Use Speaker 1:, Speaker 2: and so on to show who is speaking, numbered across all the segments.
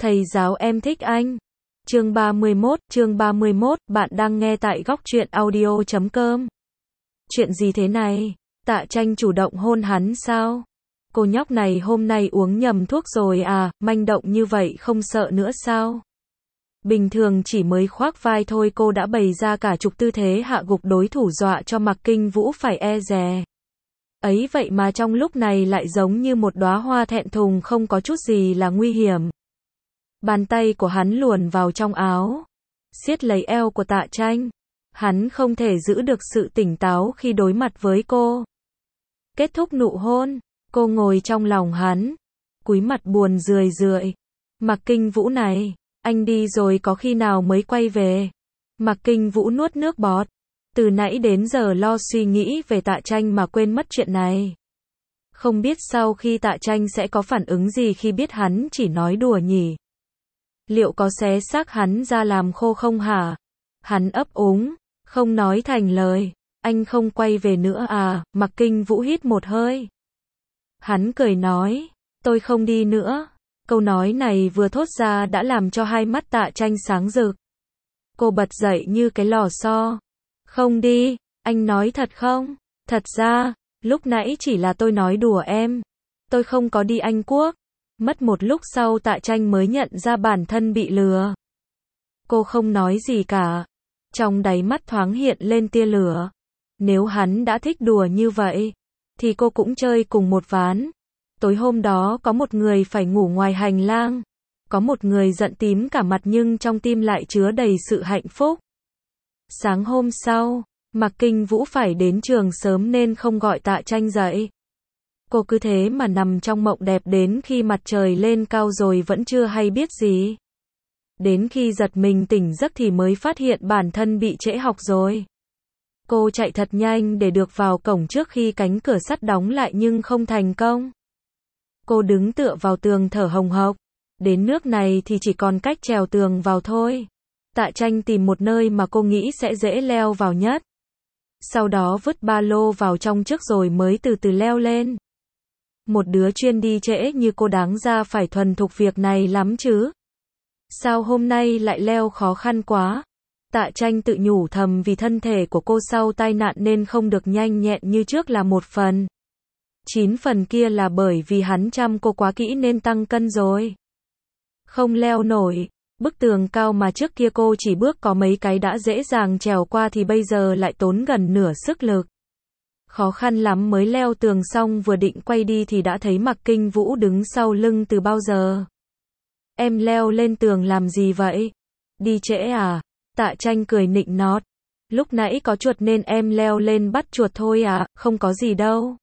Speaker 1: Thầy giáo em thích anh. Chương 31, bạn đang nghe tại góc truyện audio.com. Chuyện gì thế này? Tạ Tranh chủ động hôn hắn sao? Cô nhóc này hôm nay uống nhầm thuốc rồi à, manh động như vậy không sợ nữa sao? Bình thường chỉ mới khoác vai thôi cô đã bày ra cả chục tư thế hạ gục đối thủ dọa cho Mạc Kinh Vũ phải e dè. Ấy vậy mà trong lúc này lại giống như một đóa hoa thẹn thùng không có chút gì là nguy hiểm. Bàn tay của hắn luồn vào trong áo, siết lấy eo của Tạ Tranh. Hắn không thể giữ được sự tỉnh táo khi đối mặt với cô. Kết thúc nụ hôn, cô ngồi trong lòng hắn, cúi mặt buồn rười rượi. Mạc Kinh Vũ này, anh đi rồi có khi nào mới quay về? Mạc Kinh Vũ nuốt nước bọt. Từ nãy đến giờ lo suy nghĩ về Tạ Tranh mà quên mất chuyện này. Không biết sau khi Tạ Tranh sẽ có phản ứng gì khi biết hắn chỉ nói đùa nhỉ? Liệu có xé xác hắn ra làm khô không hả? Hắn ấp úng, không nói thành lời. Anh không quay về nữa à? Mạc Kinh Vũ hít một hơi. Hắn cười nói, tôi không đi nữa. Câu nói này vừa thốt ra đã làm cho hai mắt Tạ Tranh sáng rực. Cô bật dậy như cái lò xo. Không đi, anh nói thật không? Thật ra, lúc nãy chỉ là tôi nói đùa em. Tôi không có đi Anh Quốc. Mất một lúc sau Tạ Tranh mới nhận ra bản thân bị lừa. Cô không nói gì cả. Trong đáy mắt thoáng hiện lên tia lửa. Nếu hắn đã thích đùa như vậy, thì cô cũng chơi cùng một ván. Tối hôm đó có một người phải ngủ ngoài hành lang. Có một người giận tím cả mặt nhưng trong tim lại chứa đầy sự hạnh phúc. Sáng hôm sau, Mạc Kinh Vũ phải đến trường sớm nên không gọi Tạ Tranh dậy. Cô cứ thế mà nằm trong mộng đẹp đến khi mặt trời lên cao rồi vẫn chưa hay biết gì. Đến khi giật mình tỉnh giấc thì mới phát hiện bản thân bị trễ học rồi. Cô chạy thật nhanh để được vào cổng trước khi cánh cửa sắt đóng lại nhưng không thành công. Cô đứng tựa vào tường thở hồng hộc. Đến nước này thì chỉ còn cách trèo tường vào thôi. Tạ Tranh tìm một nơi mà cô nghĩ sẽ dễ leo vào nhất. Sau đó vứt ba lô vào trong trước rồi mới từ từ leo lên. Một đứa chuyên đi trễ như cô đáng ra phải thuần thục việc này lắm chứ. Sao hôm nay lại leo khó khăn quá? Tạ Tranh tự nhủ thầm vì thân thể của cô sau tai nạn nên không được nhanh nhẹn như trước là 1 phần. 9 phần kia là bởi vì hắn chăm cô quá kỹ nên tăng cân rồi. Không leo nổi. Bức tường cao mà trước kia cô chỉ bước có mấy cái đã dễ dàng trèo qua thì bây giờ lại tốn gần nửa sức lực. Khó khăn lắm mới leo tường xong vừa định quay đi thì đã thấy Mạc Kinh Vũ đứng sau lưng từ bao giờ. Em leo lên tường làm gì vậy? Đi trễ à? Tạ Tranh cười nịnh nót. Lúc nãy có chuột nên em leo lên bắt chuột thôi à, không có gì đâu.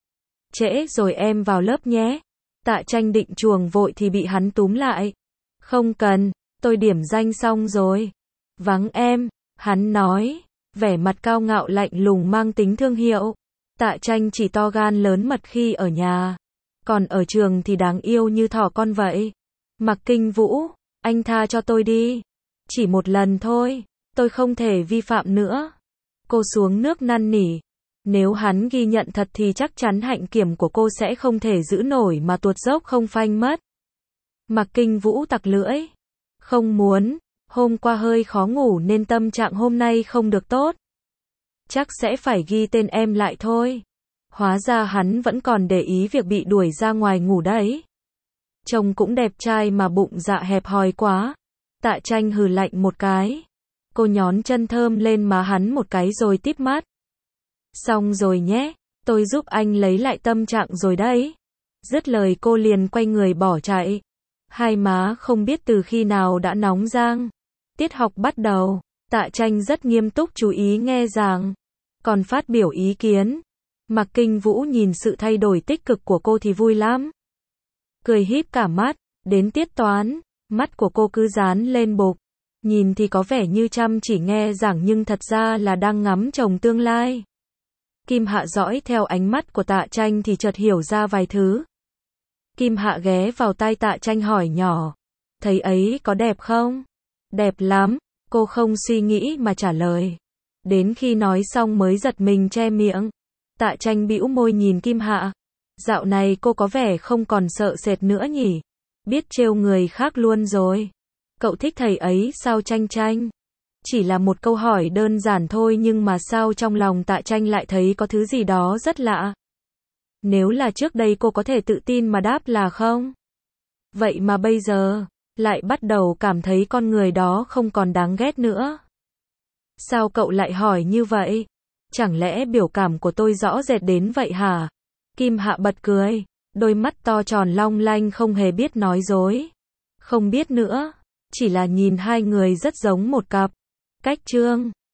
Speaker 1: Trễ rồi em vào lớp nhé. Tạ Tranh định chuồng vội thì bị hắn túm lại. Không cần, tôi điểm danh xong rồi. Vắng em, hắn nói, vẻ mặt cao ngạo lạnh lùng mang tính thương hiệu. Tạ Tranh chỉ to gan lớn mật khi ở nhà. Còn ở trường thì đáng yêu như thỏ con vậy. Mạc Kinh Vũ, anh tha cho tôi đi. Chỉ một lần thôi, tôi không thể vi phạm nữa. Cô xuống nước năn nỉ. Nếu hắn ghi nhận thật thì chắc chắn hạnh kiểm của cô sẽ không thể giữ nổi mà tuột dốc không phanh mất. Mạc Kinh Vũ tặc lưỡi. Không muốn, hôm qua hơi khó ngủ nên tâm trạng hôm nay không được tốt. Chắc sẽ phải ghi tên em lại thôi. Hóa ra hắn vẫn còn để ý việc bị đuổi ra ngoài ngủ đấy. Trông cũng đẹp trai mà bụng dạ hẹp hòi quá. Tạ Tranh hừ lạnh một cái. Cô nhón chân thơm lên má hắn một cái rồi típ mắt. Xong rồi nhé, tôi giúp anh lấy lại tâm trạng rồi đấy. Dứt lời cô liền quay người bỏ chạy. Hai má không biết từ khi nào đã nóng rang. Tiết học bắt đầu, Tạ Tranh rất nghiêm túc chú ý nghe giảng. Còn phát biểu ý kiến. Mạc Kinh Vũ nhìn sự thay đổi tích cực của cô thì vui lắm. Cười híp cả mắt, đến tiết toán, mắt của cô cứ dán lên bục. Nhìn thì có vẻ như chăm chỉ nghe giảng nhưng thật ra là đang ngắm chồng tương lai. Kim Hạ dõi theo ánh mắt của Tạ Tranh thì chợt hiểu ra vài thứ. Kim Hạ ghé vào tai Tạ Tranh hỏi nhỏ. Thấy ấy có đẹp không? Đẹp lắm, cô không suy nghĩ mà trả lời. Đến khi nói xong mới giật mình che miệng. Tạ Tranh bĩu môi nhìn Kim Hạ. Dạo này cô có vẻ không còn sợ sệt nữa nhỉ? biết trêu người khác luôn rồi. Cậu thích thầy ấy sao Tranh Tranh? Chỉ là một câu hỏi đơn giản thôi nhưng mà sao trong lòng Tạ Tranh lại thấy có thứ gì đó rất lạ. Nếu là trước đây cô có thể tự tin mà đáp là không. Vậy mà bây giờ, lại bắt đầu cảm thấy con người đó không còn đáng ghét nữa. Sao cậu lại hỏi như vậy? Chẳng lẽ biểu cảm của tôi rõ rệt đến vậy hả? Kim Hạ bật cười, đôi mắt to tròn long lanh không hề biết nói dối. Không biết nữa, chỉ là nhìn hai người rất giống một cặp. Cách trương.